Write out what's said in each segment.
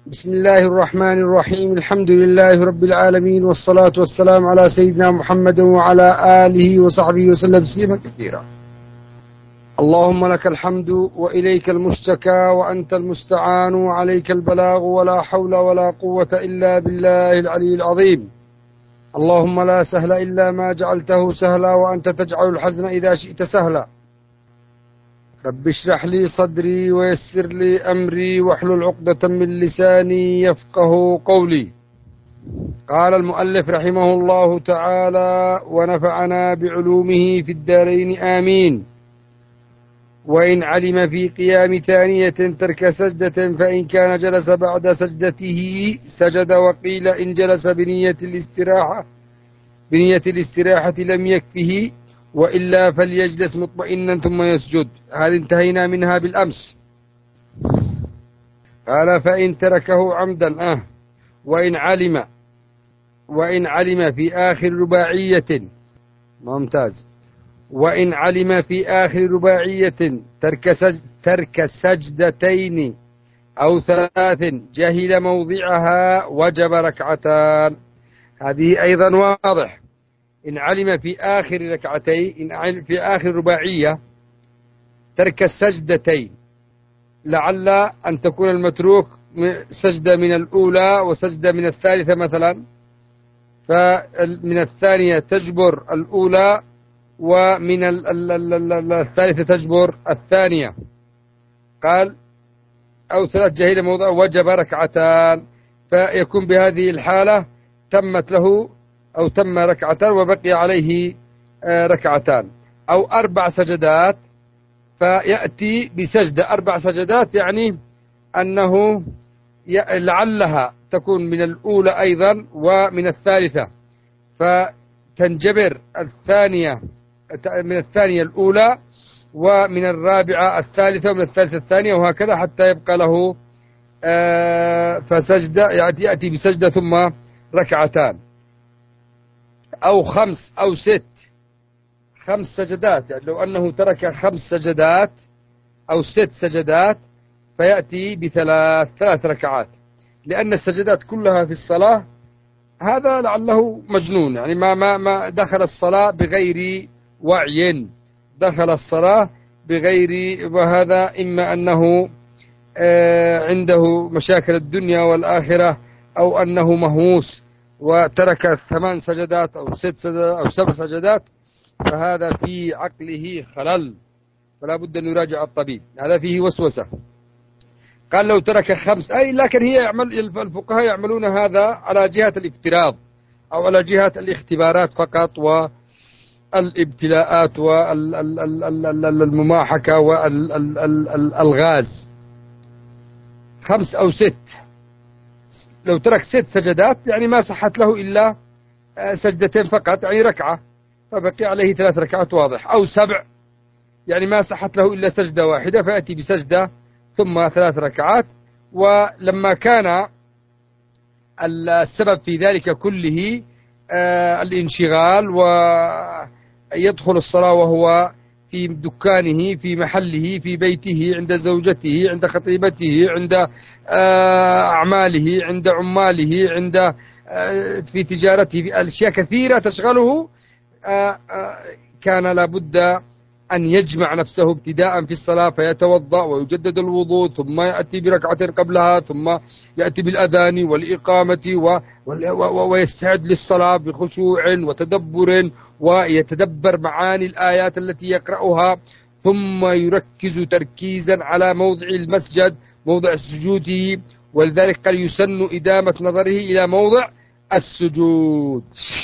بسم الله الرحمن الرحيم. الحمد لله رب العالمين، والصلاة والسلام على سيدنا محمد وعلى آله وصحبه وسلم تسليما كثيرا. اللهم لك الحمد وإليك المشتكى وأنت المستعان وعليك البلاغ، ولا حول ولا قوة إلا بالله العلي العظيم. اللهم لا سهل إلا ما جعلته سهلا، وأنت تجعل الحزن إذا شئت سهلا. رب اشرح لي صدري ويسر لي أمري واحلل عقدة من لساني يفقه قولي. قال المؤلف رحمه الله تعالى: ونفعنا بعلومه في الدارين آمين. وإن علم في قيام ثانية ترك سجدة فإن كان جلس بعد سجدته سجد، وقيل إن جلس بنية الاستراحة لم يكفه، وإلا فليجلس مطمئنا ثم يسجد. هذه انتهينا منها بالأمس. قال: فإن تركه عمدا وإن علم في آخر رباعية، ممتاز. وإن علم في آخر رباعية ترك سجدتين أو ثلاث جهل موضعها وجب ركعتان. هذه أيضا واضح. إن علم في آخر ركعتين، إن في آخر رباعية ترك السجدتين، لعل أن تكون المتروك سجدة من الأولى وسجدة من الثالثة مثلا، فمن الثانية تجبر الأولى، ومن الثالثة تجبر الثانية. قال: أو ثلاث جهل موضع وجب ركعتان، فيكون بهذه الحالة تمت له أو تم ركعتان وبقي عليه ركعتان. أو 4 سجدات فيأتي بسجدة 4 سجدات، يعني أنه لعلها تكون من الأولى أيضا ومن الثالثة، فتنجبر من الثانية الأولى، ومن الرابعة الثالثة، ومن الثالثة الثانية، وهكذا حتى يبقى له فسجدة، يأتي بسجدة ثم ركعتان. أو 5 أو 6 سجدات، يعني لو أنه ترك 5 سجدات أو 6 سجدات فيأتي ب3 ركعات، لأن السجدات كلها في الصلاة هذا لعله مجنون، يعني ما دخل الصلاة بغير وعي، دخل الصلاة بغير، وهذا إما أنه عنده مشاكل الدنيا والآخرة، أو أنه مهووس وترك 8 سجدات أو 6 سجدات أو 7 سجدات، فهذا في عقله خلل، فلا بد أن يراجع الطبيب، هذا فيه وسوسة. قال: لو ترك 5، لكن الفقهاء يعملون هذا على جهة الافتراض أو على جهة الاختبارات فقط، والابتلاءات والمماحكة والغاز. 5 أو 6، لو ترك 6 سجدات يعني ما صحت له إلا سجدتين فقط، يعني ركعة، فبقي عليه 3 ركعات، واضح. أو 7، يعني ما صحت له إلا سجدة واحدة، فأتي بسجدة ثم 3 ركعات. ولما كان السبب في ذلك كله الانشغال، ويدخل الصلاة وهو في دكانه، في محله، في بيته، عند زوجته، عند خطيبته، عند أعماله، عند عماله، عند في تجارته، في أشياء كثيرة تشغله، كان لابد أن يجمع نفسه ابتداء في الصلاة، فيتوضأ ويجدد الوضوء، ثم يأتي بركعتين قبلها، ثم يأتي بالأذان والإقامة ويستعد للصلاة بخشوع وتدبر، ويتدبر معاني الآيات التي يقرأها، ثم يركز تركيزا على موضع المسجد، موضع سجوده. ولذلك قال: يسن إدامة نظره إلى موضع السجود،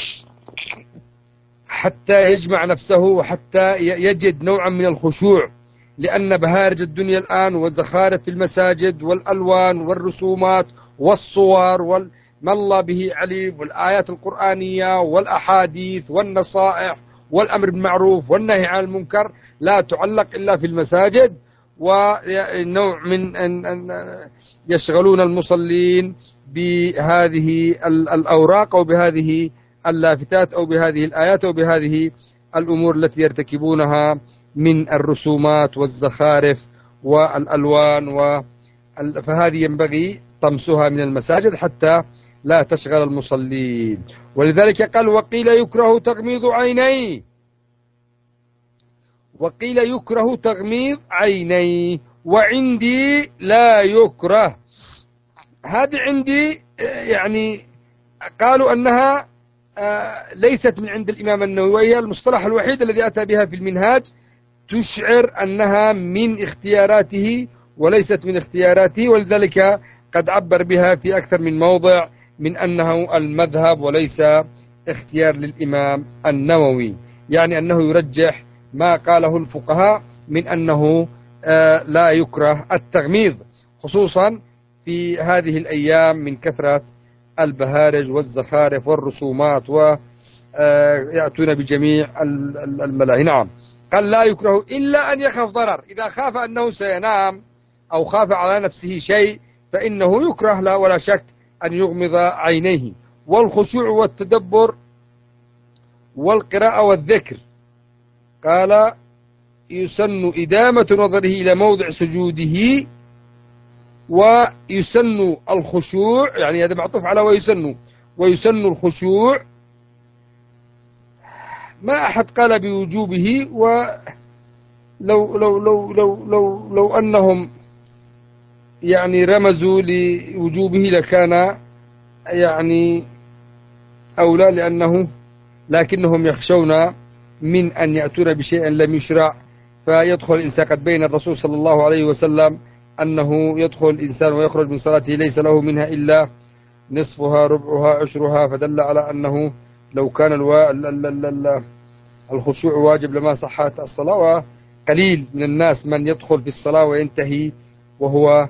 حتى يجمع نفسه وحتى يجد نوعا من الخشوع، لأن بهارج الدنيا الآن والزخارف في المساجد والألوان والرسومات والصور ما الله به عليم، والآيات القرآنية والأحاديث والنصائح والأمر بالمعروف والنهي عن المنكر لا تعلق إلا في المساجد، ونوع من أن يشغلون المصلين بهذه الأوراق أو بهذه اللافتات أو بهذه الآيات أو بهذه الأمور التي يرتكبونها من الرسومات والزخارف والألوان فهذه ينبغي طمسها من المساجد حتى لا تشغل المصلين. ولذلك قال وقيل يكره تغميض عينيه، وقيل يكره تغميض عينيه، وعندي لا يكره. هذه عندي يعني قالوا أنها ليست من عند الإمام النووي، وهي المصطلح الوحيد الذي أتى بها في المنهاج، تشعر أنها من اختياراته وليست من اختياراته، ولذلك قد عبر بها في أكثر من موضع من أنه المذهب وليس اختيار للإمام النووي، يعني أنه يرجح ما قاله الفقهاء من أنه لا يكره التغميض، خصوصا في هذه الأيام من كثرة البهارج والزخارف والرسومات، ويأتون بجميع الملاهي. نعم، قال لا يكره إلا أن يخاف ضرر، إذا خاف أنه سينام أو خاف على نفسه شيء فإنه يكره لا ولا شك أن يغمض عينيه. والخشوع والتدبر والقراءة والذكر، قال يسن إدامة نظره إلى موضع سجوده، ويسن الخشوع، يعني هذا معطوف على ويسن الخشوع. ما أحد قال بوجوبه، ولو لو لو لو لو لو لو أنهم يعني رمزوا لوجوبه لكان يعني أولى، لكنهم يخشون من أن يأتون بشيء لم يشرع فيدخل الإنسان. قد بين الرسول صلى الله عليه وسلم أنه يدخل الإنسان ويخرج من صلاته ليس له منها إلا نصفها ربعها عشرها، فدل على أنه لو كان الخشوع واجب لما صحت الصلاة. وقليل من الناس من يدخل في الصلاة وينتهي وهو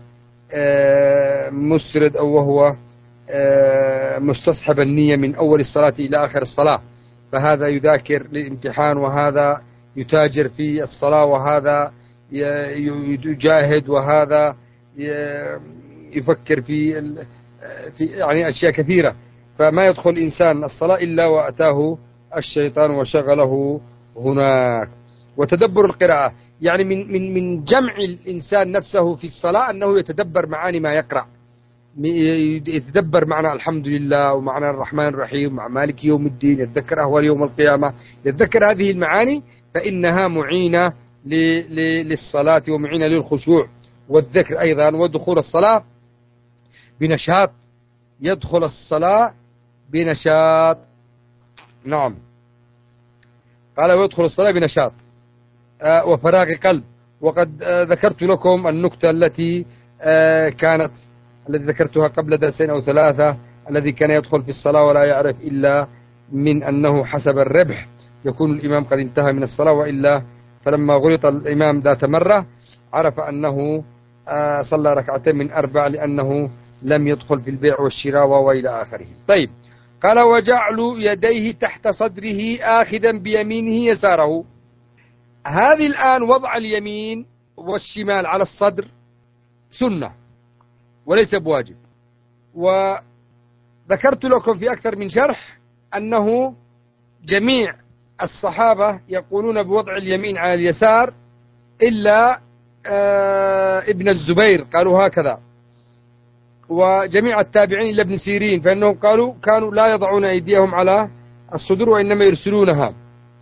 مسرد أو وهو مستصحب النية من أول الصلاة إلى آخر الصلاة، فهذا يذاكر للامتحان، وهذا يتاجر في الصلاة، وهذا يجاهد، وهذا يفكر في يعني أشياء كثيرة، فما يدخل إنسان الصلاة إلا وأتاه الشيطان وشغله هناك. وتدبر القراءة، يعني من جمع الإنسان نفسه في الصلاة أنه يتدبر معاني ما يقرأ، يتدبر معنى الحمد لله ومعنى الرحمن الرحيم مع مالك يوم الدين، يتذكر أهوال يوم القيامة، يتذكر هذه المعاني، فإنها معينة للصلاة ومعينة للخشوع والذكر أيضا. ودخول الصلاة بنشاط، يدخل الصلاة بنشاط. نعم، قال ويدخل الصلاة بنشاط وفراغ قلب. وقد ذكرت لكم النكتة التي ذكرتها قبل درسين أو ثلاثة، الذي كان يدخل في الصلاة ولا يعرف إلا من أنه حسب الربح يكون الإمام قد انتهى من الصلاة، وإلا فلما غلط الإمام ذات مرة عرف أنه صلى ركعتين من 4 لأنه لم يدخل في البيع والشراء وإلى آخره. طيب، قال وجعل يديه تحت صدره آخذا بيمينه يساره. هذه الآن وضع اليمين والشمال على الصدر سنة وليس بواجب، وذكرت لكم في أكثر من شرح أنه جميع الصحابة يقولون بوضع اليمين على اليسار إلا ابن الزبير قالوا هكذا، وجميع التابعين إلا ابن سيرين، فإنهم قالوا كانوا لا يضعون أيديهم على الصدور وإنما يرسلونها.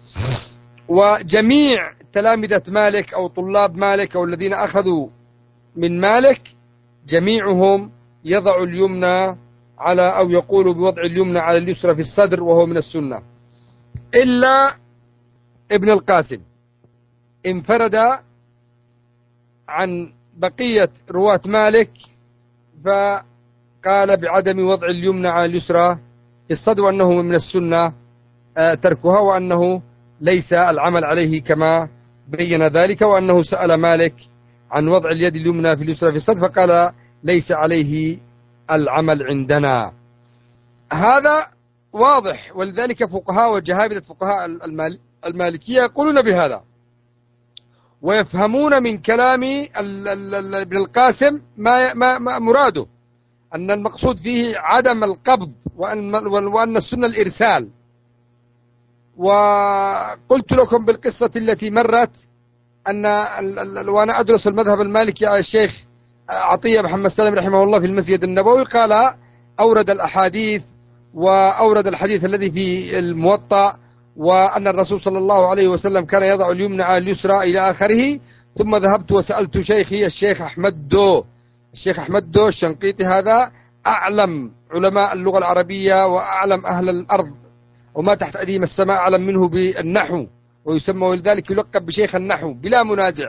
وجميع تلامذة مالك أو طلاب مالك أو الذين أخذوا من مالك جميعهم يضع اليمنى على أو يقول بوضع اليمنى على اليسرى في الصدر، وهو من السنة، إلا ابن القاسم انفرد عن بقية رواة مالك فقال بعدم وضع اليمنى على اليسرى في الصدر، وأنه من السنة تركها، وأنه ليس العمل عليه كما بين ذلك، وأنه سأل مالك عن وضع اليد اليمنى في اليسرى في الصدر فقال ليس عليه العمل عندنا. هذا واضح، ولذلك فقهاء وجهابذة فقهاء المالكية يقولون بهذا، ويفهمون من كلام ابن القاسم ما مراده، أن المقصود فيه عدم القبض، وأن السنة الإرسال. وقلت لكم بالقصة التي مرت أن وأنا أدرس المذهب المالكي على الشيخ عطية محمد سالم رحمه الله في المسجد النبوي قال أورد الأحاديث وأورد الحديث الذي في الموطأ، وأن الرسول صلى الله عليه وسلم كان يضع اليمنى على اليسرى إلى آخره. ثم ذهبت وسألت شيخي الشيخ أحمد دو، الشيخ أحمد دو الشنقيطي، هذا أعلم علماء اللغة العربية وأعلم أهل الأرض وما تحت أديم السماء أعلم منه بالنحو، ويسمى ولذلك يلقب بشيخ النحو بلا منازع.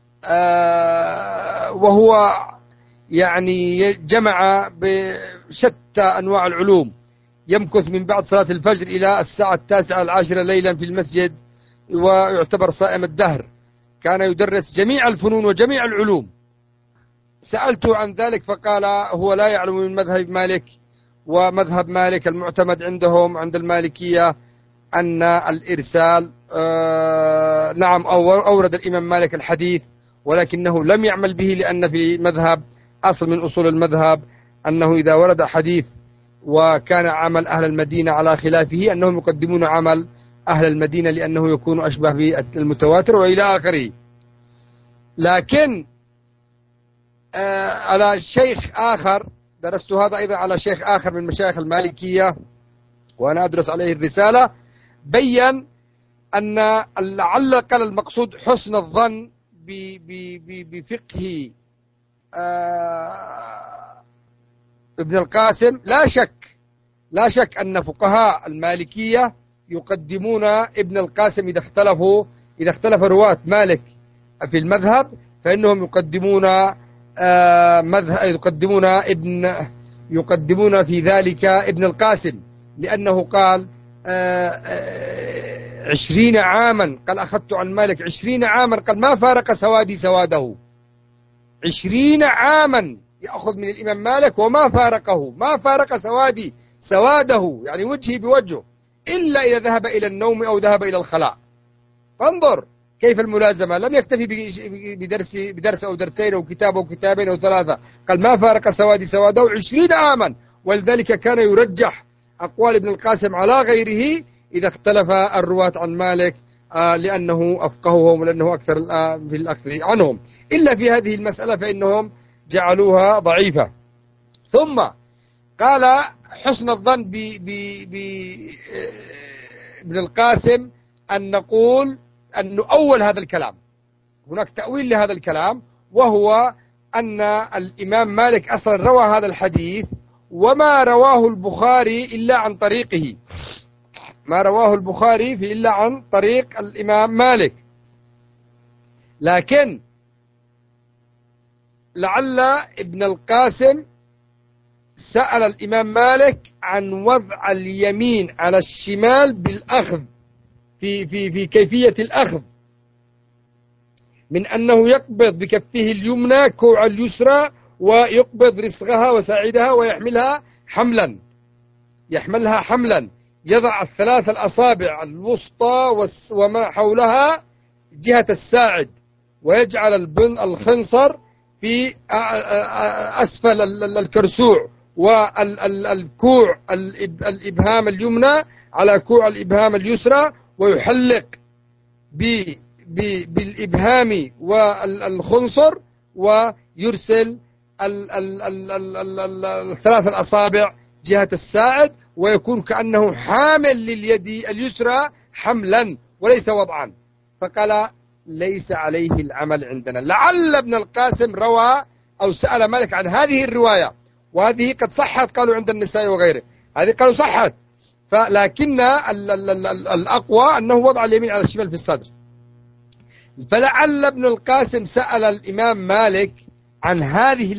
وهو يعني جمع بشتى أنواع العلوم، يمكث من بعد صلاة الفجر إلى الساعة 9 ليلا في المسجد، ويعتبر صائم الدهر. كان يدرس جميع الفنون وجميع العلوم. سألته عن ذلك فقال هو لا يعلم من مذهب مالك، ومذهب مالك المعتمد عندهم عند المالكية أن الإرسال نعم أورد الإمام مالك الحديث، ولكنه لم يعمل به، لأن في مذهب أصل من أصول المذهب أنه إذا ورد حديث وكان عمل أهل المدينة على خلافه أنهم يقدمون عمل أهل المدينة لأنه يكون أشبه بالمتواتر وإلى آخره. لكن على شيخ آخر، درست هذا أيضا على شيخ آخر من مشايخ المالكية وأنا أدرس عليه الرسالة، بيّن أن لعل قال المقصود حسن الظن بفقه ابن القاسم. لا شك أن فقهاء المالكية يقدمون ابن القاسم إذا اختلف رواة مالك في المذهب، فإنهم يقدمون في ذلك ابن القاسم، لأنه قال 20 عاما، قال أخذت عن مالك 20 عاما، قال ما فارق سوادي سواده. 20 عاما يأخذ من الإمام مالك وما فارقه، ما فارق سوادي سواده، يعني وجهي بوجهه، إلا إذا ذهب إلى النوم أو ذهب إلى الخلاء. فانظر كيف الملازمة، لم يكتفي بدرس أو درسين أو كتاب أو كتابين أو ثلاثة، قال ما فارق سوادي سواده 20 عاما. ولذلك كان يرجح أقوال ابن القاسم على غيره إذا اختلف الرواة عن مالك، لأنه أفقههم ولأنه أكثر في الأخذ عنهم، إلا في هذه المسألة فإنهم جعلوها ضعيفة. ثم قال حسن الظن بابن القاسم أن نقول أن نؤول هذا الكلام، هناك تأويل لهذا الكلام، وهو أن الإمام مالك أصلا روى هذا الحديث وما رواه البخاري إلا عن طريقه، ما رواه البخاري في إلا عن طريق الإمام مالك. لكن لعل ابن القاسم سأل الإمام مالك عن وضع اليمين على الشمال بالأخذ في كيفية الأخذ، من أنه يقبض بكفه اليمنى كوع اليسرى ويقبض رسغها وساعدها ويحملها حملا، يضع الثلاث الأصابع الوسطى وما حولها جهة الساعد، ويجعل الخنصر في أسفل الكرسوع، والكوع الإبهام اليمنى على كوع الإبهام اليسرى، ويحلق بالإبهام والخنصر، ويرسل الثلاث الأصابع جهة الساعد، ويكون كأنه حامل لليد اليسرى حملا وليس وضعا. فقال ليس عليه العمل عندنا. لعل ابن القاسم روى أو سأل مالك عن هذه الرواية، وهذه قد صحت، قالوا عند النساء وغيره، هذه قالوا صحت، لكن الأقوى أنه وضع اليمين على الشمال في الصدر. فلعل ابن القاسم سأل الإمام مالك عن هذه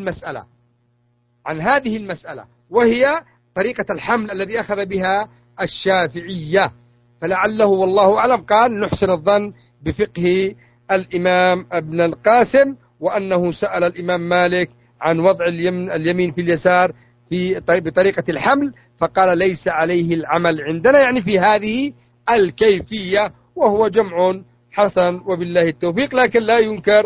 المسألة، وهي طريقة الحمل الذي أخذ بها الشافعية، فلعله والله أعلم قال نحسن الظن بفقه الإمام ابن القاسم، وأنه سأل الإمام مالك عن وضع اليمين في اليسار بطريقة الحمل، فقال ليس عليه العمل عندنا، يعني في هذه الكيفية، وهو جمع حسن وبالله التوفيق. لكن لا ينكر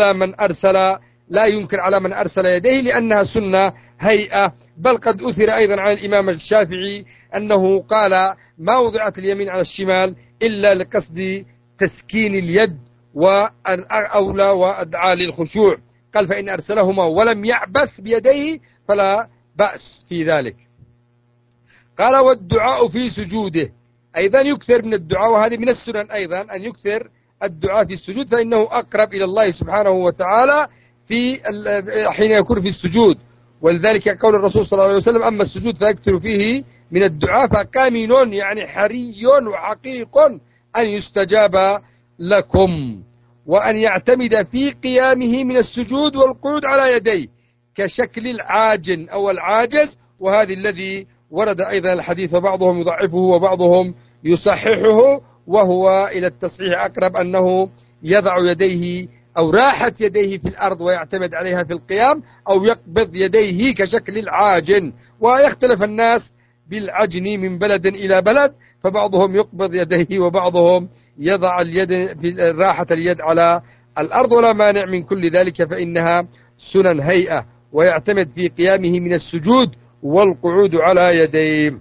على من أرسل يديه، لأنها سنة هيئة. بل قد أثر أيضا عن الإمام الشافعي أنه قال ما وضعت اليمين على الشمال إلا لقصد تسكين اليد والأولى وأدعاء للخشوع، قال فإن أرسلهما ولم يعبث بيديه فلا بأس في ذلك. قال والدعاء في سجوده، أيضا يكثر من الدعاء، وهذه من السنن أيضا أن يكثر الدعاء في السجود، فإنه أقرب إلى الله سبحانه وتعالى في حين يكون في السجود. ولذلك قول الرسول صلى الله عليه وسلم أما السجود فيكثر فيه من الدعاء فكامن، يعني حري وحقيق أن يستجاب لكم، وأن يعتمد في قيامه من السجود والقعود على يديه كشكل العاجن أو العاجز، وهذا الذي ورد أيضا الحديث، وبعضهم يضعفه وبعضهم يصححه، وهو إلى التصحيح أقرب، أنه يضع يديه أو راحة يديه في الأرض ويعتمد عليها في القيام، أو يقبض يديه كشكل العاجن. ويختلف الناس بالعجن من بلد إلى بلد، فبعضهم يقبض يديه وبعضهم يضع اليد في راحة اليد على الأرض، ولا مانع من كل ذلك، فإنها سنن هيئة، ويعتمد في قيامه من السجود والقعود على يديه.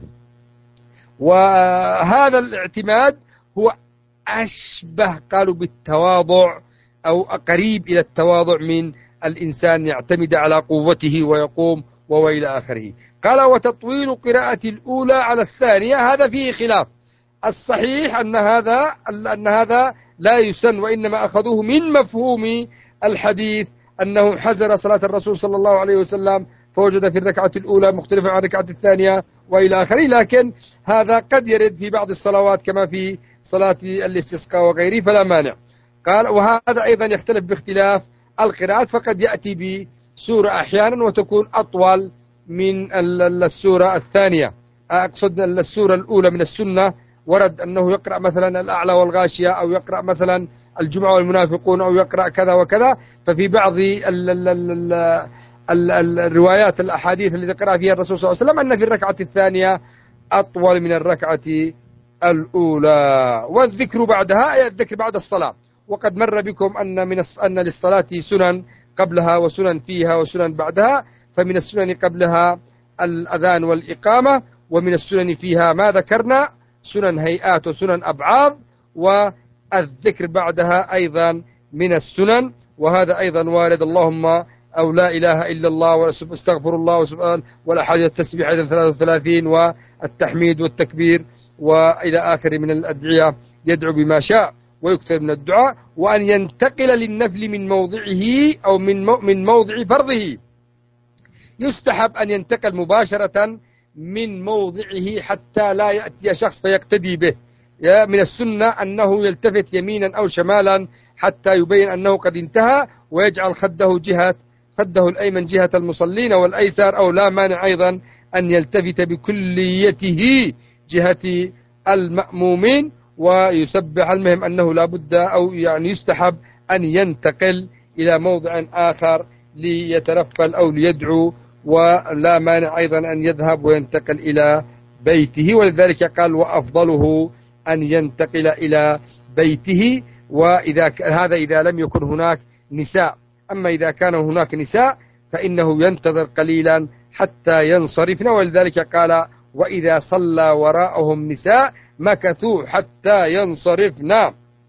وهذا الاعتماد هو أشبه قالوا بالتواضع أو قريب إلى التواضع من الإنسان يعتمد على قوته ويقوم وإلى آخره. قال وتطويل قراءة الأولى على الثانية هذا فيه خلاف. الصحيح أن هذا لا يسن، وإنما أخذوه من مفهوم الحديث أنه حزر صلاة الرسول صلى الله عليه وسلم فوجد في الركعة الأولى مختلفا عن الركعة الثانية وإلى آخره، لكن هذا قد يرد في بعض الصلوات كما في صلاة الاستسقاء وغيره، فلا مانع. قال وهذا أيضا يختلف باختلاف القراءات، فقد يأتي بسورة أحيانا وتكون أطول من السورة الثانية. أقصد السورة الأولى من السنة ورد أنه يقرأ مثلا الأعلى والغاشية، أو يقرأ مثلا الجمعة والمنافقون، أو يقرأ كذا وكذا. ففي بعض الروايات الأحاديث التي قرأ فيها الرسول صلى الله عليه وسلم أن في الركعة الثانية أطول من الركعة الأولى. والذكر بعدها الذكر بعد الصلاة، وقد مر بكم أن للصلاة سنن قبلها وسنن فيها وسنن بعدها. فمن السنن قبلها الأذان والإقامة، ومن السنن فيها ما ذكرنا سنن هيئات وسنن أبعاد، والذكر بعدها أيضا من السنن، وهذا أيضا وارد. اللهم أو لا إله إلا الله واستغفر الله وسبحان والأحاديث التسبيح أيضا 33، والتحميد والتكبير وإلى آخر من الأدعية، يدعو بما شاء ويكثر من الدعاء. وأن ينتقل للنفل من موضعه أو من موضع فرضه، يستحب أن ينتقل مباشرة من موضعه حتى لا يأتي شخص فيقتدي به. من السنة أنه يلتفت يمينا أو شمالا حتى يبين أنه قد انتهى، ويجعل خده الأيمن جهة المصلين والأيسر، أو لا مانع أيضا أن يلتفت بكليته جهة المأمومين ويسبح. المهم أنه لا بد أو يعني يستحب أن ينتقل إلى موضع آخر ليترفل أو ليدعو، ولا مانع أيضا أن يذهب وينتقل إلى بيته. ولذلك قال وأفضله أن ينتقل إلى بيته، هذا إذا لم يكن هناك نساء. أما إذا كان هناك نساء فإنه ينتظر قليلا حتى ينصرفن، ولذلك قال وإذا صلى وراءهم نساء مكثوا حتى ينصرفن.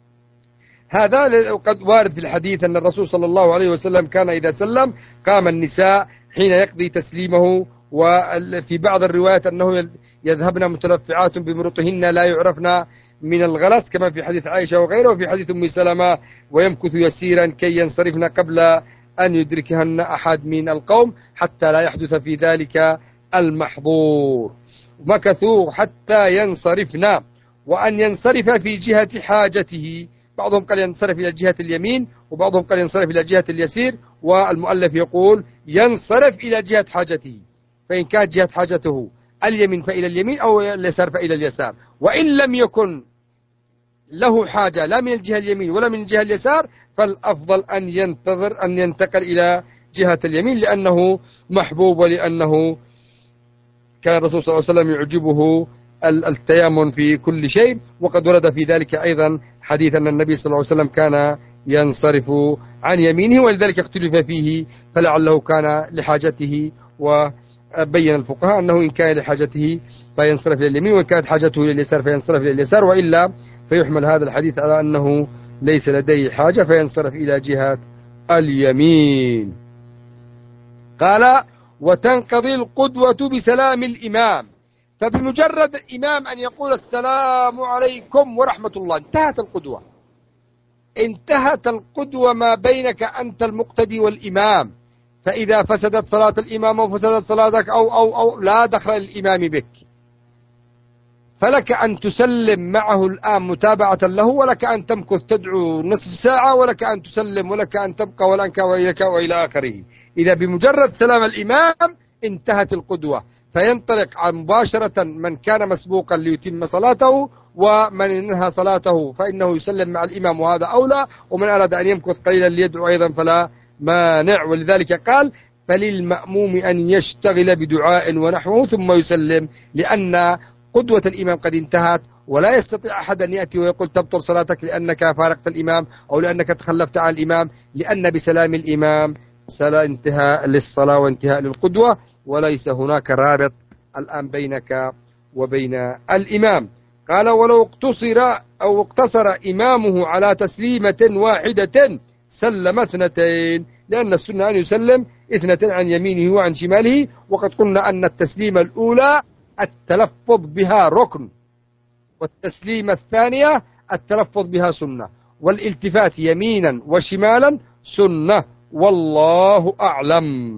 هذا قد وارد في الحديث أن الرسول صلى الله عليه وسلم كان إذا سلم قام النساء حين يقضي تسليمه. وفي بعض الروايات أنه يذهبن متلفعات بمرطهن لا يعرفن من الغلس، كما في حديث عائشة وغيره، وفي حديث أم سلمة ويمكث يسيرا كي ينصرفن قبل أن يدركهن أحد من القوم حتى لا يحدث في ذلك المحظور. مكثوا حتى ينصرفن. وأن ينصرف في جهة حاجته، بعضهم قال ينصرف إلى جهة اليمين، وبعضهم قال ينصرف إلى جهة اليسير، والمؤلف يقول ينصرف إلى جهة حاجته، فإن كانت جهة حاجته اليمين فإلى اليمين أو اليسار فإلى اليسار. وإن لم يكن له حاجة لا من الجهة اليمين ولا من الجهة اليسار، فالأفضل أن ينتقل إلى جهة اليمين، لأنه محبوب، ولأنه كان الرسول صلى الله عليه وسلم يعجبه التيامن في كل شيء. وقد ورد في ذلك أيضا حديث أن النبي صلى الله عليه وسلم كان ينصرف عن يمينه، ولذلك اختلف فيه، فلعله كان لحاجته، وبين الفقهاء أنه إن كان لحاجته فينصرف إلى اليمين، وإن كانت حاجته إلى اليسار فينصرف إلى اليسار، وإلا فيحمل هذا الحديث على أنه ليس لديه حاجة فينصرف إلى جهة اليمين. قال وتنقضي القدوة بسلام الإمام، فبمجرد الإمام أن يقول السلام عليكم ورحمة الله انتهت القدوة، انتهت القدوة ما بينك أنت المقتدي والإمام. فإذا فسدت صلاة الإمام أو فسدت صلاتك أو لا دخل الإمام بك، فلك أن تسلم معه الآن متابعة له، ولك أن تمكث تدعو نصف ساعة، ولك أن تسلم، ولك أن تبقى، ولك وإليك وإلى آخره. إذا بمجرد سلام الإمام انتهت القدوة، فينطلق مباشرة من كان مسبوقا ليتم صلاته، ومن انهى صلاته فإنه يسلم مع الإمام وهذا أولى، ومن أراد أن يمكث قليلا ليدعو أيضا فلا مانع. ولذلك قال فللمأموم أن يشتغل بدعاء ونحوه ثم يسلم، لأن قدوة الإمام قد انتهت، ولا يستطيع أحد أن يأتي ويقول تبطل صلاتك لأنك فارقت الإمام أو لأنك تخلفت عن الإمام، لأن بسلام الإمام انتهاء للصلاة وانتهاء للقدوة، وليس هناك رابط الآن بينك وبين الإمام. قال ولو اقتصر إمامه على تسليمة واحدة سلم 2، لأن السنة أن يسلم 2 عن يمينه وعن شماله. وقد قلنا أن التسليمة الأولى التلفظ بها ركن، والتسليمة الثانية التلفظ بها سنة، والالتفات يمينا وشمالا سنة، والله أعلم.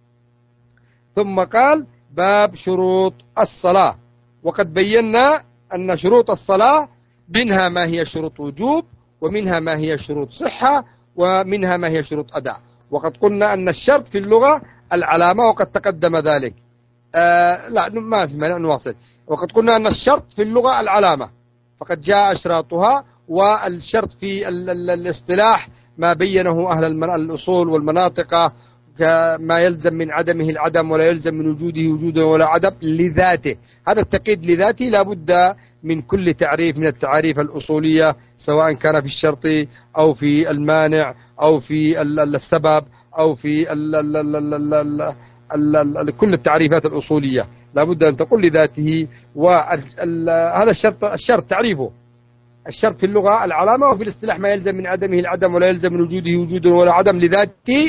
ثم قال باب شروط الصلاة. وقد بينا أن شروط الصلاة منها ما هي شروط وجوب، ومنها ما هي شروط صحة، ومنها ما هي شروط أداء. وقد قلنا أن الشرط في اللغة العلامة، وقد تقدم ذلك. لا ما في مانع نواصل. وقد قلنا أن الشرط في اللغة العلامة، فقد جاء أشراطها. والشرط في الاصطلاح ما بينه أهل الأصول والمناطق، ما يلزم من عدمه العدم، ولا يلزم من وجوده وجوده ولا عدم لذاته. هذا التقييد لذاته لا بد من كل تعريف من التعاريف الأصولية، سواء كان في الشرط أو في المانع أو في السبب أو في كل التعريفات الأصولية لا بد أن تقول لذاته. وهذا الشرط تعريفه. الشرط في اللغة العلامة، وفي الاصطلاح ما يلزم من عدمه العدم، ولا يلزم من وجوده وجود ولا عدم لذاته.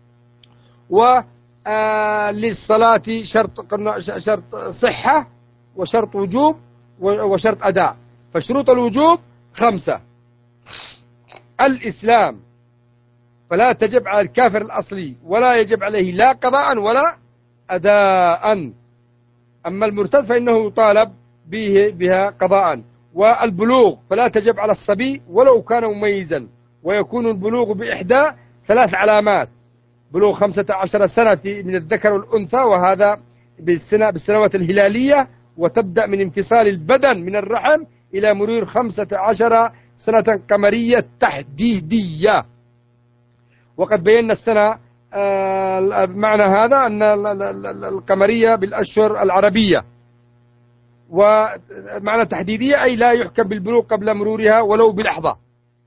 وللصلاة شرط صحة، وشرط وجوب، وشرط أداء. فشروط الوجوب 5: الإسلام، فلا تجب على الكافر الأصلي، ولا يجب عليه لا قضاء ولا أداء. أما المرتد فإنه يطالب بها قضاء. والبلوغ، فلا تجب على الصبي ولو كان مميزا، ويكون البلوغ بإحدى 3 علامات: بلوغ 15 سنة من الذكر والأنثى، وهذا بالسنوات الهلالية، وتبدأ من انفصال البدن من الرحم إلى مرور 15 سنة قمرية تحديدية. وقد بينا السنة معنى هذا أن القمرية بالأشهر العربية، ومعنى تحديدية أي لا يحكم بالبلوغ قبل مرورها ولو بلحظة.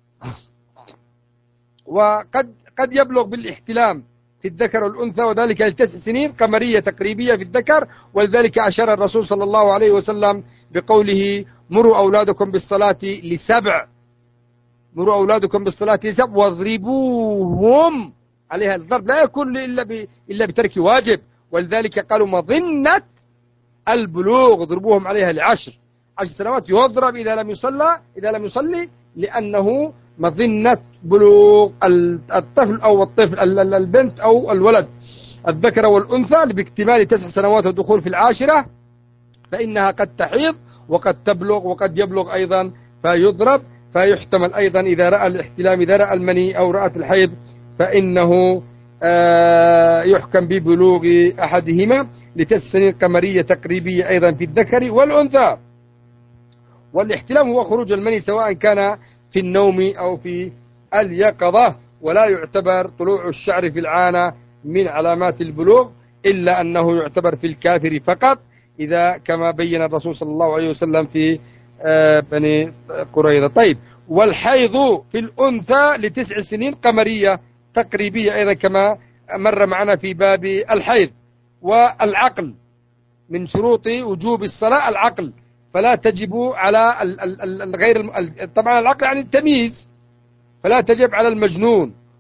وقد يبلغ بالاحتلام في الذكر والأنثى، وذلك ل9 سنين قمرية تقريبية في الذكر. ولذلك أشار الرسول صلى الله عليه وسلم بقوله مروا أولادكم بالصلاة ل7، مروا أولادكم بالصلاة ل7 واضربوهم عليها. الضرب لا يكون إلا بترك واجب، ولذلك قالوا مظنة البلوغ اضربوهم عليها ل10 سنوات، يضرب إذا لم يصلي، لأنه مظنة بلوغ الطفل أو البنت أو الولد الذكر والأنثى باكتمال 9 سنوات والدخول في 10، فإنها قد تحيض وقد تبلغ وقد يبلغ أيضا فيضرب. فيحتمل أيضا إذا رأى الاحتلام، إذا رأى المني أو رأت الحيض، فإنه يحكم ببلوغ أحدهما ل9 سنين قمرية تقريبية أيضا في الذكر والأنثى. والاحتلام هو خروج المني سواء كان في النوم أو في اليقظة، ولا يعتبر طلوع الشعر في العانة من علامات البلوغ، إلا أنه يعتبر في الكافر فقط، إذا كما بين الرسول صلى الله عليه وسلم في بني قريظة. طيب، والحيض في الأنثى ل9 سنين قمرية تقريبية أيضا كما مر معنا في باب الحيض. والعقل من شروط وجوب الصلاة العقل، فلا تجب على الغير طبعا العقل يعني التمييز، فلا تجب على المجنون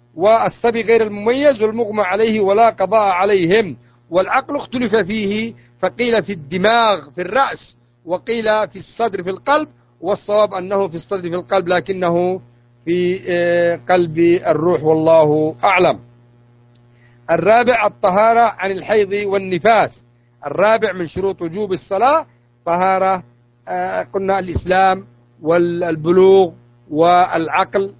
والصبي غير المميز والمغمى عليه ولا قضاء عليهم. والعقل اختلف فيه، فقيل في الدماغ في الرأس، وقيل في الصدر في القلب، والصواب أنه في الصدر في القلب لكنه في قلب الروح، والله أعلم. الرابع الطهارة عن الحيض والنفاس. الرابع من شروط وجوب الصلاة طهارة، قلنا الإسلام والبلوغ والعقل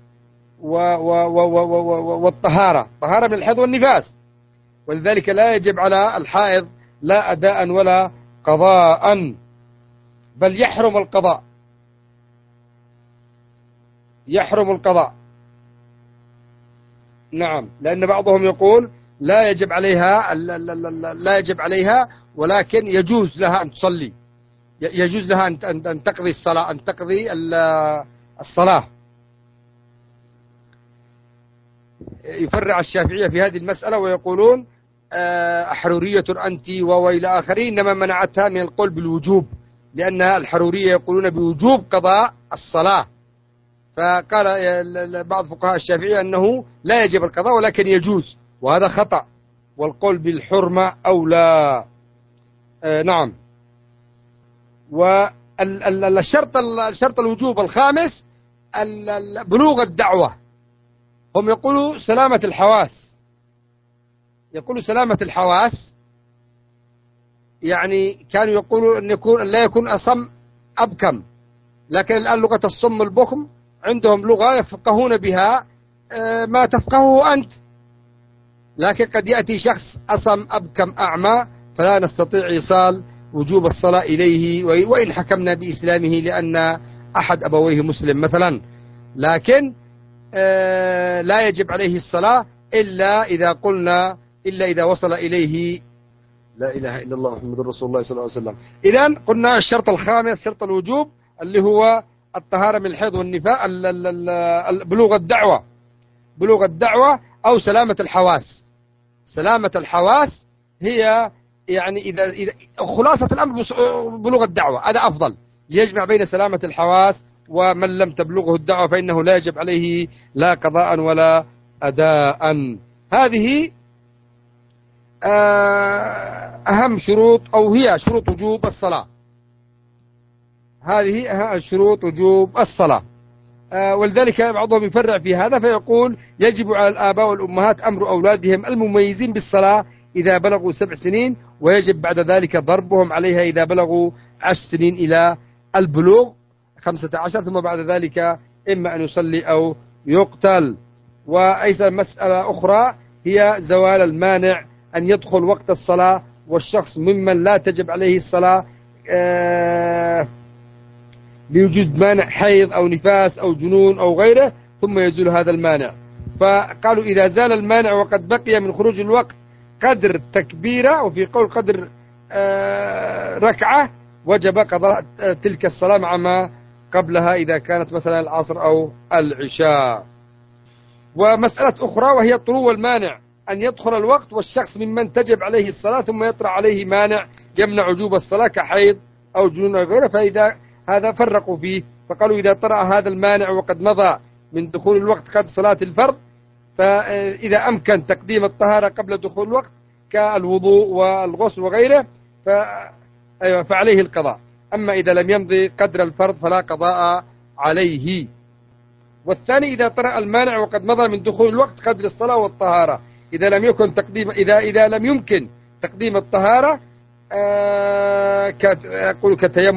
والطهارة، طهارة من الحيض والنفاس. ولذلك لا يجب على الحائض لا أداء ولا قضاء، بل يحرم القضاء، يحرم القضاء. نعم، لأن بعضهم يقول لا يجب عليها، لا يجب عليها، ولكن يجوز لها أن تصلي، يجوز لها أن تقضي الصلاة، أن تقضي الصلاة. يفرع الشافعية في هذه المسألة ويقولون أحرورية أنت وإلى آخره، إنما منعتها من القول بالوجوب، لأن الحرورية يقولون بوجوب قضاء الصلاة. فقال بعض فقهاء الشافعية أنه لا يجب القضاء ولكن يجوز، وهذا خطأ، والقول بالحرمة أولى. نعم. والشرط الوجوب الخامس بلوغ الدعوة. هم يقولوا سلامة الحواس، يقولوا سلامة الحواس، يعني كانوا يقولوا أن لا يكون أصم أبكم، لكن الآن لغة الصم البكم عندهم لغة يفقهون بها ما تفقهه أنت، لكن قد يأتي شخص أصم أبكم أعمى فلا نستطيع إيصال وجوب الصلاة إليه وإن حكمنا بإسلامه لأن أحد أبويه مسلم مثلا، لكن لا يجب عليه الصلاة إلا إذا قلنا، إلا إذا وصل إليه لا إله إلا الله محمد رسول الله صلى الله عليه وسلم. إذن قلنا الشرط الخامس شرط الوجوب اللي هو الطهارة من الحيض والنفاس، بلوغ الدعوة، بلوغ الدعوة أو سلامة الحواس. سلامة الحواس هي يعني إذا خلاصة الأمر بلوغ الدعوة، هذا أفضل، يجمع بين سلامة الحواس، ومن لم تبلغه الدعوة فإنه لا يجب عليه لا قضاء ولا أداء. هذه أهم شروط، أو هي شروط وجوب الصلاة، هذه شروط وجوب الصلاة. ولذلك بعضهم يفرع في هذا فيقول يجب على الآباء والأمهات أمر أولادهم المميزين بالصلاة إذا بلغوا 7 سنين، ويجب بعد ذلك ضربهم عليها إذا بلغوا 10 سنين إلى البلوغ 15، ثم بعد ذلك إما أن يصلي أو يقتل. وأيضا مسألة أخرى هي زوال المانع، أن يدخل وقت الصلاة والشخص ممن لا تجب عليه الصلاة بوجود مانع حيض أو نفاس أو جنون أو غيره، ثم يزول هذا المانع. فقالوا إذا زال المانع وقد بقي من خروج الوقت قدر تكبيرة، وفي قول قدر ركعة، وجب قضاء تلك الصلاة مع ما قبلها إذا كانت مثلا العصر أو العشاء. ومسألة أخرى وهي طلوع المانع، أن يدخل الوقت والشخص ممن تجب عليه الصلاة ثم يطرأ عليه مانع يمنع وجوب الصلاة كحيض أو جنون أو غيره، فإذا هذا فرقوا فيه، فقالوا إذا طرأ هذا المانع وقد مضى من دخول الوقت قد صلاة الفرض، فإذا أمكن تقديم الطهارة قبل دخول الوقت كالوضوء والغسل وغيره فعليه القضاء، أما إذا لم يمضي قدر الفرض فلا قضاء عليه. والثاني إذا طرأ المانع وقد مضى من دخول الوقت قدر الصلاة والطهارة، إذا لم يكن تقديم، إذا لم يمكن تقديم الطهارة يقول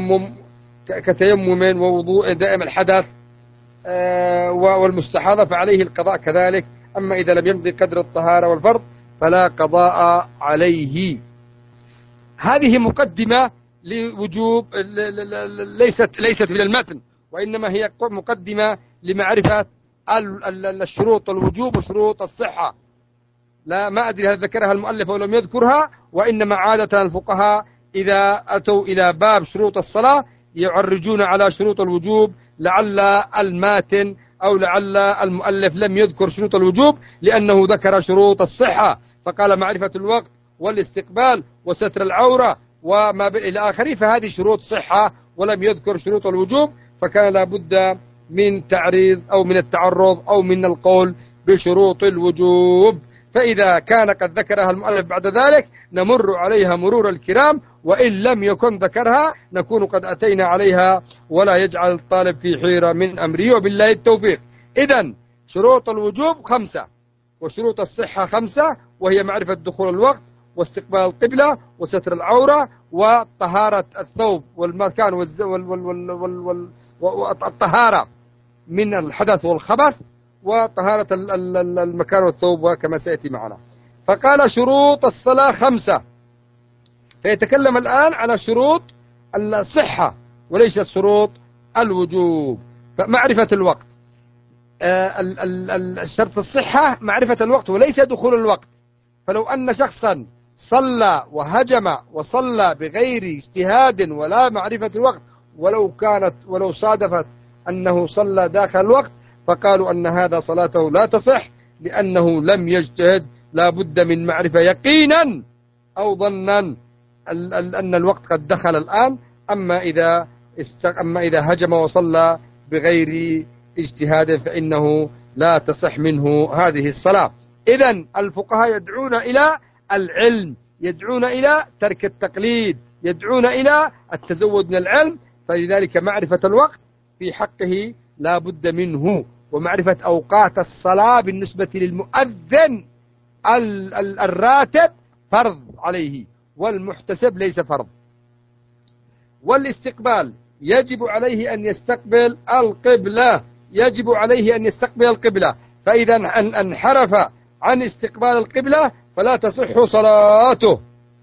كتيمم ووضوء دائم الحدث والمستحاضة فعليه القضاء كذلك، أما إذا لم يمضي قدر الطهارة والفرض فلا قضاء عليه. هذه مقدمة لوجوب، ليست من المتن، وإنما هي مقدمة لمعرفة الشروط الوجوب وشروط الصحة. لا ما أدري هل ذكرها المؤلف أو لم يذكرها، وإنما عادة الفقهاء إذا أتوا إلى باب شروط الصلاة يعرجون على شروط الوجوب، لعل الماتن أو لعل المؤلف لم يذكر شروط الوجوب لأنه ذكر شروط الصحة، فقال معرفة الوقت والاستقبال وستر العورة وما إلى آخره، فهذه شروط صحة ولم يذكر شروط الوجوب، فكان لابد من تعريض أو من التعرض أو من القول بشروط الوجوب. فإذا كان قد ذكرها المؤلف بعد ذلك نمر عليها مرور الكرام، وإن لم يكن ذكرها نكون قد أتينا عليها، ولا يجعل الطالب في حيرة من أمره، وبالله التوفيق. إذن شروط الوجوب 5، وشروط الصحة 5، وهي معرفة دخول الوقت، واستقبال القبلة، وستر العورة، وطهارة الثوب والمكان والطهارة من الحدث والخبث، وطهارة المكان والثوب، وكما سيأتي معنا. فقال شروط الصلاة 5، فيتكلم الآن على شروط الصحة وليس شروط الوجوب. فمعرفة الوقت، شرط الصحة معرفة الوقت وليس دخول الوقت. فلو أن شخصا صلى وهجم وصلى بغير اجتهاد ولا معرفة الوقت، ولو صادفت أنه صلى داخل الوقت، فقالوا أن هذا صلاته لا تصح، لأنه لم يجتهد، لا بد من معرفة يقينا أو ظنا أن الوقت قد دخل الآن. أما إذا هجم وصلى بغير اجتهاد فإنه لا تصح منه هذه الصلاة. إذن الفقهاء يدعون إلى العلم، يدعون إلى ترك التقليد، يدعون إلى التزود من العلم. فلذلك معرفة الوقت في حقه لا بد منه، ومعرفة أوقات الصلاة بالنسبة للمؤذن الراتب فرض عليه، والمحتسب ليس فرض. والاستقبال يجب عليه أن يستقبل القبلة، يجب عليه أن يستقبل القبلة. فإذا انحرف عن استقبال القبلة فلا تصح صلاته.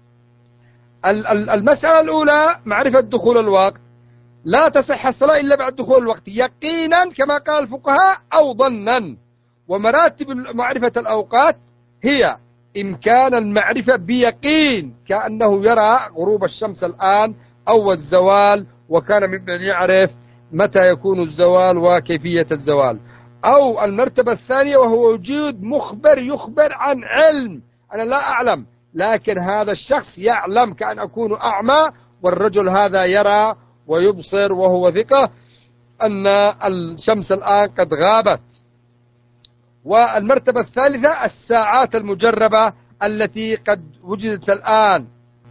المسألة الأولى معرفة دخول الوقت، لا تصح الصلاة إلا بعد دخول الوقت يقينا كما قال الفقهاء أو ظنا. ومراتب معرفة الأوقات هي إمكان المعرفة بيقين، كأنه يرى غروب الشمس الآن أو الزوال، وكان ممن يعرف متى يكون الزوال وكيفية الزوال. أو المرتبة الثانية وهو وجود مخبر يخبر عن علم، أنا لا أعلم لكن هذا الشخص يعلم، كأن أكون أعمى والرجل هذا يرى ويبصر وهو ثقة أن الشمس الآن قد غابت. والمرتبة الثالثة الساعات المجربة التي قد وجدت الآن.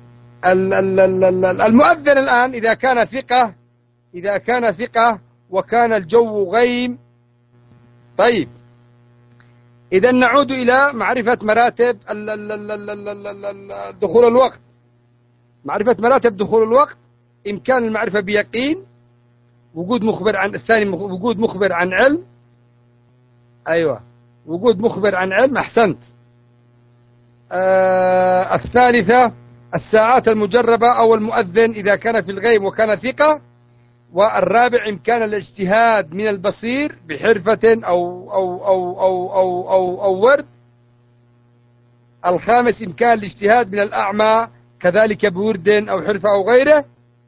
المؤذن الآن إذا كان ثقة وكان الجو غيم. طيب، إذا نعود إلى معرفة مراتب دخول الوقت. معرفة مراتب دخول الوقت إمكان المعرفة بيقين، وجود مخبر عن الثاني، وجود مخبر عن علم. أيوة، وجود مخبر عن علم، أحسنت. الثالثة الساعات المجربة أو المؤذن إذا كان في الغيب وكان ثقة. والرابع إمكان الاجتهاد من البصير بحرفة أو ورد. الخامس إمكان الاجتهاد من الأعمى كذلك بورد أو حرفة أو غيره.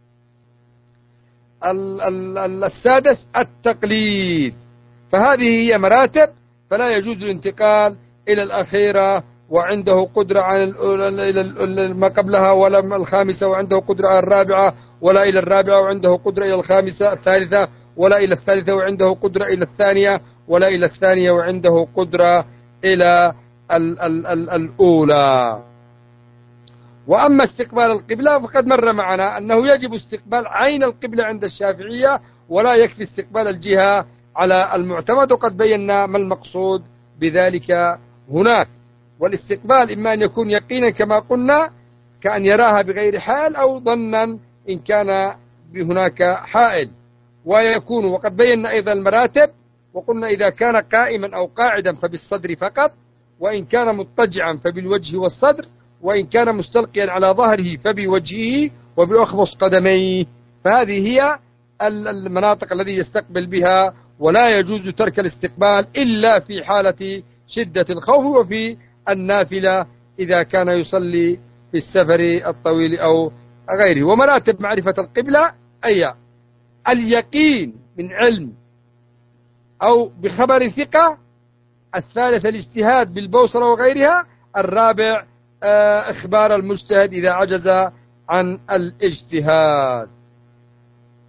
السادس التقليد. فهذه هي مراتب، فلا يجوز الانتقال إلى الأخيرة وعنده قدرة على ما قبلها، ولا الخامسة وعنده قدرة على الرابعة، ولا إلى الرابعة وعنده قدرة إلى الخامسة الثالثة، ولا إلى الثالثة وعنده قدرة إلى الثانية، ولا إلى الثانية وعنده قدرة إلى الأولى. وأما استقبال القبلة فقد مر معنا أنه يجب استقبال عين القبلة عند الشافعية، ولا يكفي استقبال الجهة على المعتمد، وقد بينا ما المقصود بذلك هناك. والاستقبال إما أن يكون يقينا كما قلنا كأن يراها بغير حال، أو ظنا إن كان هناك حائل. ويكون، وقد بينا أيضا المراتب، وقلنا إذا كان قائما أو قاعدا فبالصدر فقط، وإن كان مضطجعا فبالوجه والصدر، وإن كان مستلقيا على ظهره فبوجهه وبأخمص قدميه. فهذه هي المناطق التي يستقبل بها، ولا يجوز ترك الاستقبال إلا في حالة شدة الخوف، وفي النافلة إذا كان يصلي في السفر الطويل أو غيره. ومراتب معرفة القبلة أي اليقين من علم أو بخبر ثقة. الثالث الاجتهاد بالبوصلة وغيرها. الرابع إخبار المجتهد إذا عجز عن الاجتهاد.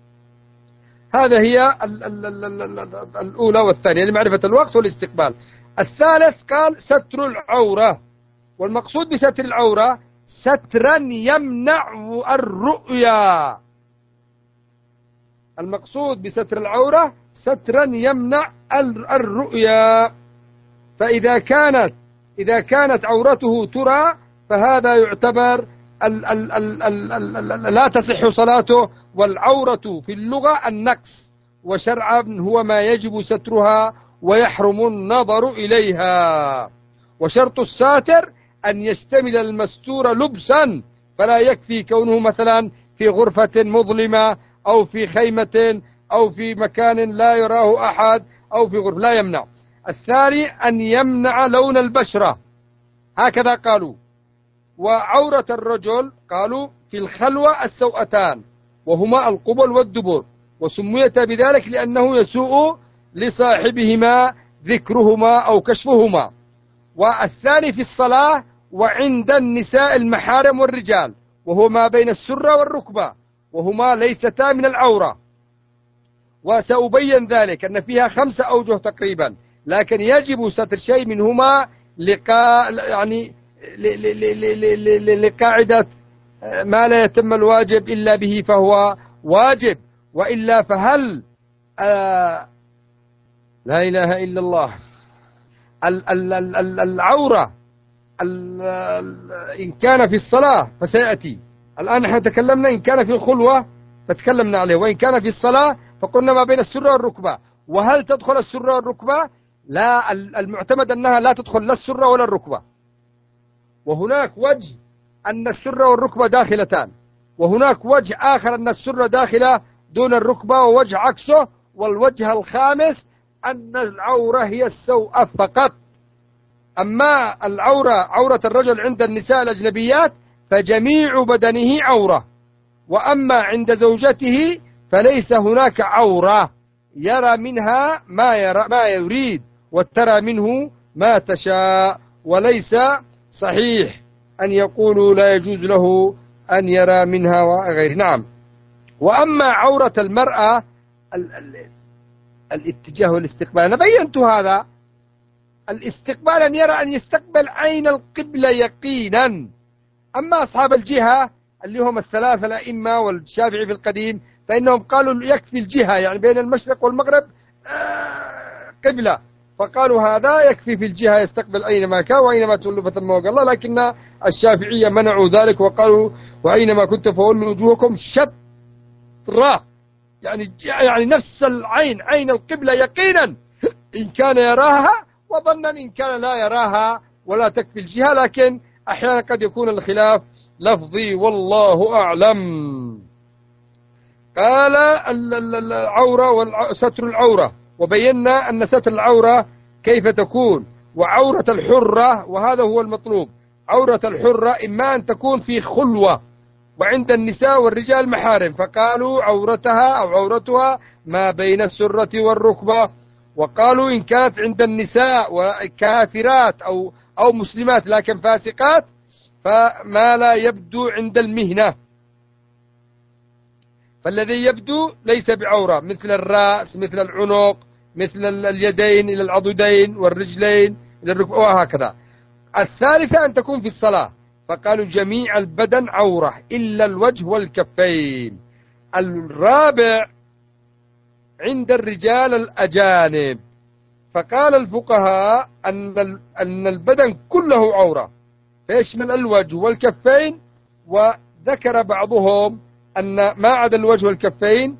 هذا هي الأولى والثانية لمعرفة الوقت والاستقبال. الثالث قال ستر العورة، والمقصود بستر العورة سترا يمنع الرؤيا. المقصود بستر العورة سترا يمنع الرؤيا. فإذا كانت عورته ترى فهذا يعتبر لا تصح صلاته. والعورة في اللغة النقص، وشرعا هو ما يجب سترها ويحرم النظر إليها. وشرط الساتر أن يشتمل المستور لبسا، فلا يكفي كونه مثلا في غرفة مظلمة أو في خيمة أو في مكان لا يراه أحد أو في غرفة، لا يمنع. الثاني أن يمنع لون البشرة، هكذا قالوا. وعورة الرجل قالوا في الخلوة السوأتان، وهما القبل والدبر، وسميتا بذلك لأنه يسوء لصاحبهما ذكرهما أو كشفهما. والثاني في الصلاة وعند النساء المحارم والرجال، وهو ما بين السرة والركبة، وهما ليستا من العورة. وسأبين ذلك أن فيها 5 أوجه تقريبا، لكن يجب ستر شيء منهما لقاعدة ما لا يتم الواجب إلا به فهو واجب، وإلا فهل لا إله إلا الله. العورة إن كان في الصلاة فسيأتي. الآن نحن تكلمنا إن كان في الخلوة فتكلمنا عليه، وإن كان في الصلاة فقلنا ما بين السرة والركبة. وهل تدخل السرة والركبة؟ لا، المعتمد أنها لا تدخل لا السرة ولا الركبة. وهناك وجه أن السرة والركبة داخلتان، وهناك وجه آخر أن السرة داخلة دون الركبة، ووجه عكسه. والوجه الخامس أن العورة هي السوء فقط. أما العورة عورة الرجل عند النساء الأجنبيات فجميع بدنه عورة، وأما عند زوجته فليس هناك عورة، يرى منها ما يريد وترى منه ما تشاء. وليس صحيح أن يقولوا لا يجوز له أن يرى منها وغيره. نعم. وأما عورة المرأة الاتجاه والاستقبال، أنا بينت هذا. الاستقبال أن يرى أن يستقبل عين القبلة يقينا. أما أصحاب الجهة اللي هم الثلاثة الأئمة والشافعي في القديم فإنهم قالوا يكفي الجهة، يعني بين المشرق والمغرب قبلة، فقالوا هذا يكفي في الجهة يستقبل أينما كان وأينما تولوا فثم وجه الله. لكن الشافعية منعوا ذلك وقالوا وأينما كنت فولوا وجوهكم شطرة، يعني نفس العين، عين القبلة يقينا إن كان يراها، وظنا إن كان لا يراها، ولا تكفي الجهة. لكن أحيانا قد يكون الخلاف لفظي والله أعلم. قال العورة وستر العورة، وبينا أن ستر العورة كيف تكون. وعورة الحرة، وهذا هو المطلوب، عورة الحرة إما أن تكون في خلوة وعند النساء والرجال محارم، فقالوا عورتها أو عورتها ما بين السرة والركبة. وقالوا إن كانت عند النساء وكافرات أو مسلمات لكن فاسقات فما لا يبدو عند المهنة، فالذي يبدو ليس بعورة، مثل الرأس، مثل العنق، مثل اليدين إلى العضدين والرجلين إلى الركبة وهكذا. الثالثة أن تكون في الصلاة، فقالوا جميع البدن عورة إلا الوجه والكفين. الرابع عند الرجال الأجانب، فقال الفقهاء أن البدن كله عورة فيشمل الوجه والكفين. وذكر بعضهم أن ما عدا الوجه والكفين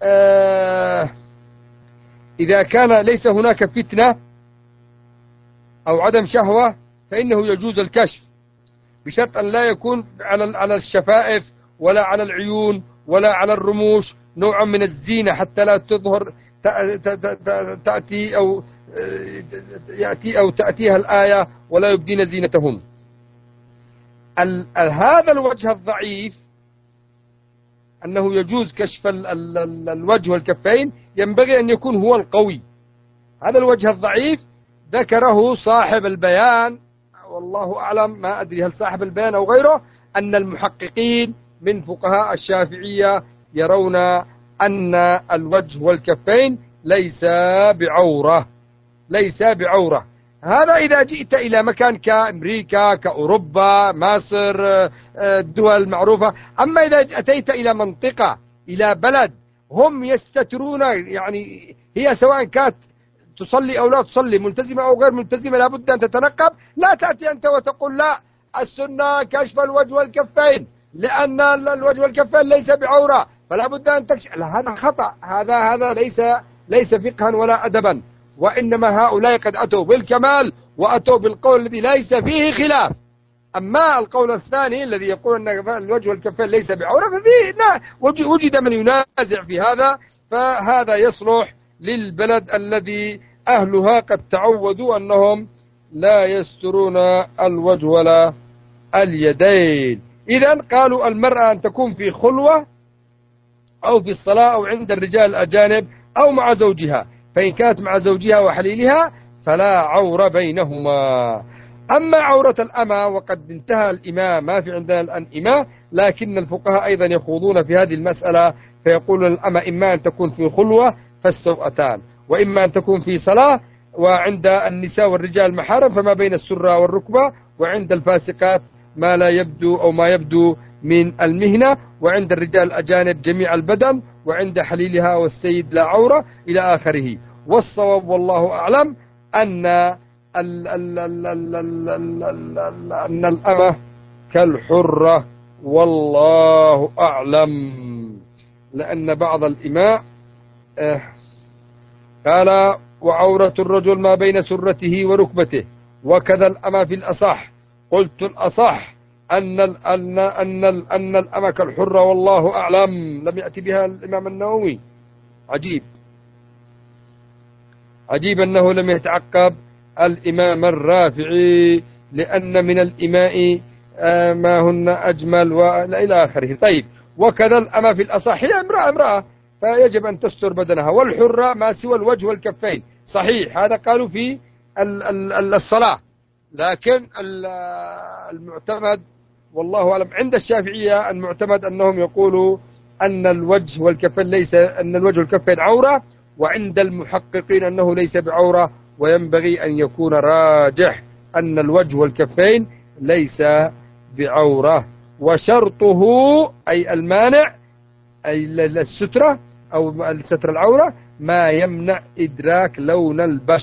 إذا كان ليس هناك فتنة أو عدم شهوة فإنه يجوز الكشف، بشرط أن لا يكون على الشفائف ولا على العيون ولا على الرموش نوع من الزينة، حتى لا تظهر تأتيها الآية ولا يبدين زينتهن. هذا الوجه الضعيف أنه يجوز كشف الوجه والكفين، ينبغي أن يكون هو القوي. هذا الوجه الضعيف ذكره صاحب البيان، والله أعلم، ما أدري هل صاحب البيان أو غيره، أن المحققين من فقهاء الشافعية يرون أن الوجه والكفين ليس بعورة. هذا إذا جئت إلى مكان كأمريكا كأوروبا مصر الدول المعروفة. أما إذا أتيت إلى منطقة إلى بلد هم يستترون، يعني هي سواء كانت تصلي أو لا تصلي، ملتزمة أو غير ملتزمة، لابد أن تتنقب. لا تأتي أنت وتقول لا السنة كشف الوجه والكفين لأن الوجه والكفين ليس بعورة فلا بد أن تكشف. هذا خطأ، هذا ليس فقها ولا أدبا. وإنما هؤلاء قد أتوا بالكمال وأتوا بالقول الذي ليس فيه خلاف. أما القول الثاني الذي يقول أن الوجه والكفين ليس بعورة ففيه وجد من ينازع في هذا، فهذا يصلح للبلد الذي أهلها قد تعودوا أنهم لا يسترون الوجه ولا اليدين. إذا قالوا المرأة أن تكون في خلوة أو في الصلاة أو عند الرجال الأجانب أو مع زوجها، فإن كانت مع زوجها وحليلها فلا عور بينهما. أما عورة الأمة وقد انتهى الإمام، ما في عندنا الآن إماء، لكن الفقهاء أيضا يخوضون في هذه المسألة فيقولون الأمة إما أن تكون في خلوة فالسوءتان، وإما أن تكون في صلاة، وعند النساء والرجال محارم فما بين السرة والركبة، وعند الفاسقات ما لا يبدو أو ما يبدو من المهنة، وعند الرجال الأجانب جميع البدن، وعند حليلها والسيد لا عورة إلى آخره. والصواب والله أعلم أن الأمة كالحرة والله أعلم، لأن بعض الإماء قال وعورة الرجل ما بين سرته وركبته وكذا الأمة في الأصح. قلت الأصح أن الأمة كالحرة والله أعلم. لم يأتي بها الإمام النووي. عجيب أنه لم يتعقب الإمام الرافعي، لأن من الإماء ما هن أجمل وإلى آخره. طيب، وكذا الأمة في الأصح هي امرأة فيجب أن تستر بدنها، والحرة ما سوى الوجه والكفين. صحيح، هذا قالوا في الصلاة، لكن المعتمد والله أعلم عند الشافعية المعتمد أنهم يقولوا أن الوجه والكفين أن الوجه والكفين عورة، وعند المحققين أنه ليس بعورة، وينبغي أن يكون راجح أن الوجه والكفين ليس بعورة. وشرطه أي المانع أي السترة أو ستر العورة ما يمنع إدراك لون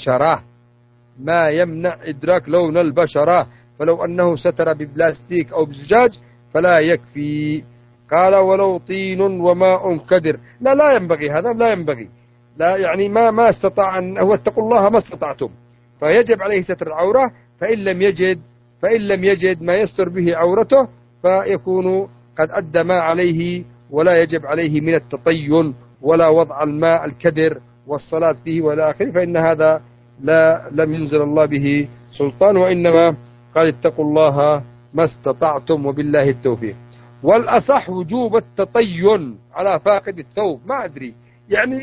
البشرة، فلو أنه ستر ببلاستيك أو بزجاج فلا يكفي. قال ولو طين وماء كدر. لا ينبغي هذا، لا ينبغي، لا يعني ما استطاع أن هو اتقوا الله ما استطعتم، فيجب عليه ستر العورة. فإن لم يجد ما يستر به عورته فيكون قد أدى ما عليه، ولا يجب عليه من التطين ولا وضع الماء الكدر والصلاة فيه ولا آخره، فإن هذا لم ينزل الله به سلطان، وإنما قال اتقوا الله ما استطعتم وبالله التوفيق. والأصح وجوب التطين على فاقد الثوب. ما أدري يعني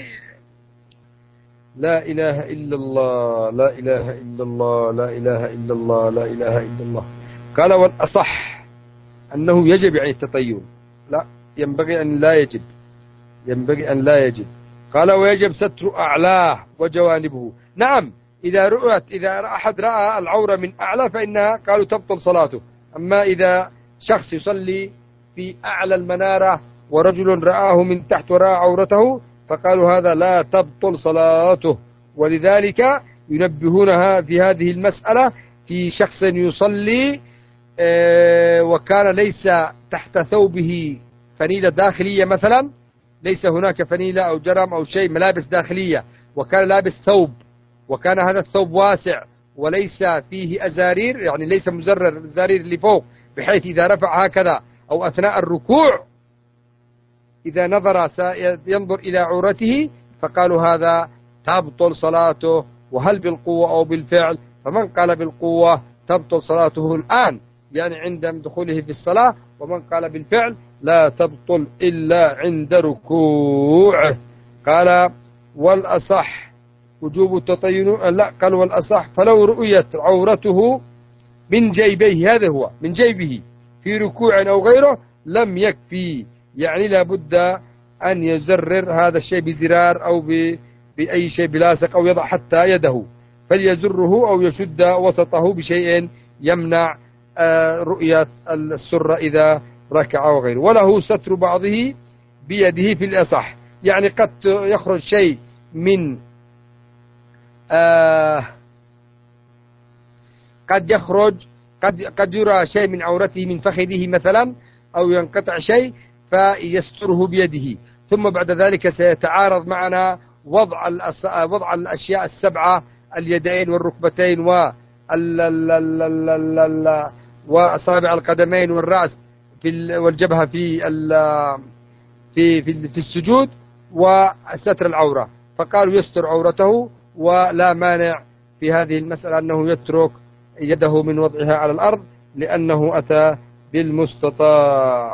لا إله إلا الله، لا إله إلا الله، لا إله إلا الله، لا إله إلا الله. قال والأصح أنه يجب يعني التطين، لا ينبغي أن لا يجب. قال ويجب ستر أعلاه وجوانبه. نعم، إذا أحد رأى العورة من أعلى فإنها قالوا تبطل صلاته. أما إذا شخص يصلي في أعلى المنارة ورجل رآه من تحت ورأى عورته فقالوا هذا لا تبطل صلاته. ولذلك ينبهونها في هذه المسألة في شخص يصلي وكان ليس تحت ثوبه فنيلة داخلية مثلا، ليس هناك فنيلة أو جرم أو شيء، ملابس داخلية، وكان لابس ثوب، وكان هذا الثوب واسع وليس فيه أزارير، يعني ليس مزرر الزرير اللي فوق، بحيث إذا رفع هكذا أو أثناء الركوع إذا نظر ينظر إلى عورته، فقالوا هذا تبطل صلاته. وهل بالقوة أو بالفعل؟ فمن قال بالقوة تبطل صلاته الآن يعني عند دخوله في الصلاة، ومن قال بالفعل لا تبطل إلا عند ركوعه. قال والأصح وجوب التطين. لا، قال والأصح فلو رؤيت عورته من جيبيه، هذا هو من جيبه في ركوع أو غيره لم يكفي، يعني لابد أن يزرر هذا الشيء بزرار أو بأي شيء بلاصق أو يضع حتى يده. فليزره أو يشد وسطه بشيء يمنع رؤية السرة إذا ركع وغيره. وله ستر بعضه بيده في الأصح، يعني قد يخرج شيء من قد يخرج قد يرى شيء من عورته من فخذه مثلا، أو ينقطع شيء فيستره بيده. ثم بعد ذلك سيتعارض معنا وضع الأشياء السبعة، اليدين والركبتين وأصابع القدمين والرأس والجبهة في السجود، وستر العورة. فقالوا يستر عورته، ولا مانع في هذه المسألة أنه يترك يده من وضعها على الأرض، لأنه أتى بالمستطاع،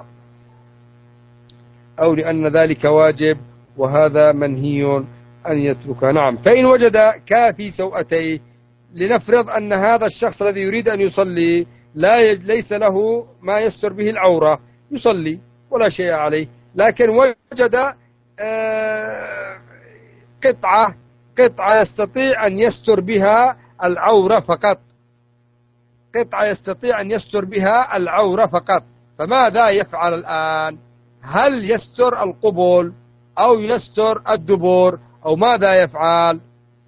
أو لأن ذلك واجب، وهذا منهي أن يتركه. نعم. فإن وجد كافي سوءتيه، لنفرض أن هذا الشخص الذي يريد أن يصلي ليس له ما يستر به العورة، يصلي ولا شيء عليه، لكن وجد قطعة يستطيع أن يستر بها العورة فقط، فماذا يفعل الآن؟ هل يستر القبل أو يستر الدبر أو ماذا يفعل؟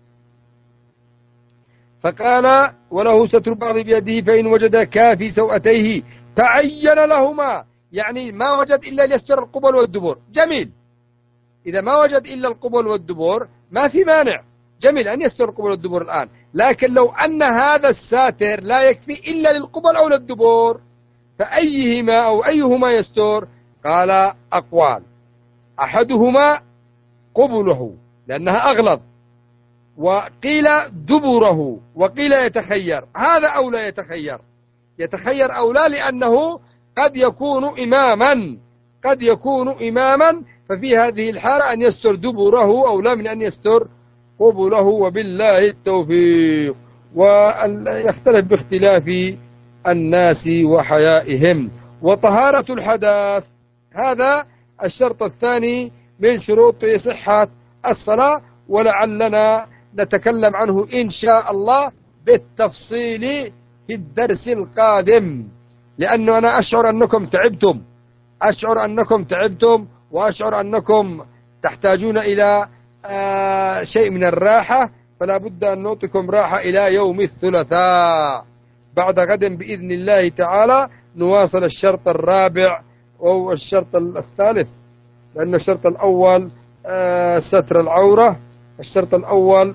فقال وله ستر بعض بيده، فإن وجد كافي سوءتيه تعين لهما، يعني ما وجد إلا يستر القبل والدبر، جميل. إذا ما وجد إلا القبل والدبر ما في مانع، جميل أن يستر القبل والدبر الآن. لكن لو أن هذا الساتر لا يكفي إلا للقبل أو للدبر، فأيهما أو أيهما يستر؟ قال أقوال، أحدهما قبله لأنها أغلظ، وقيل دبره، وقيل يتخير. هذا أو لا يتخير أو لا، لأنه قد يكون إماما، ففي هذه الحالة أن يستر دبره أو لا من أن يستر قبله، وبالله التوفيق. ويختلف باختلاف الناس وحيائهم. وطهارة الحدث، هذا الشرط الثاني من شروط صحة الصلاة، ولعلنا نتكلم عنه إن شاء الله بالتفصيل في الدرس القادم، لأنه أنا أشعر أنكم تعبتم، وأشعر أنكم تحتاجون إلى شيء من الراحة، فلا بد أن نعطيكم راحة إلى يوم الثلاثاء. بعد غد بإذن الله تعالى نواصل الشرط الرابع أو الشرط الثالث، لأن الشرط الأول ستر العورة، الشرط الأول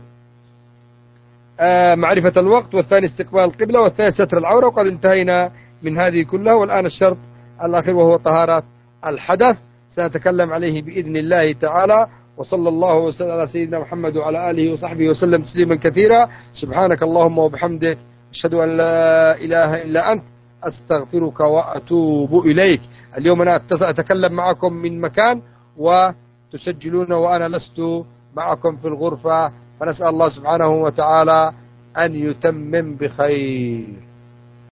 معرفة الوقت، والثاني استقبال القبلة، والثالث ستر العورة، وقد انتهينا من هذه كلها. والآن الشرط الأخير وهو طهارة الحدث، سنتكلم عليه بإذن الله تعالى. وصلى الله وسلم على سيدنا محمد وعلى آله وصحبه وسلم تسليما كثيرا. سبحانك اللهم وبحمدك، أشهد أن لا إله إلا أنت، أستغفرك وأتوب إليك. اليوم أنا أتكلم معكم من مكان وتسجلون وأنا لست معكم في الغرفة، فنسأل الله سبحانه وتعالى أن يتمم بخير.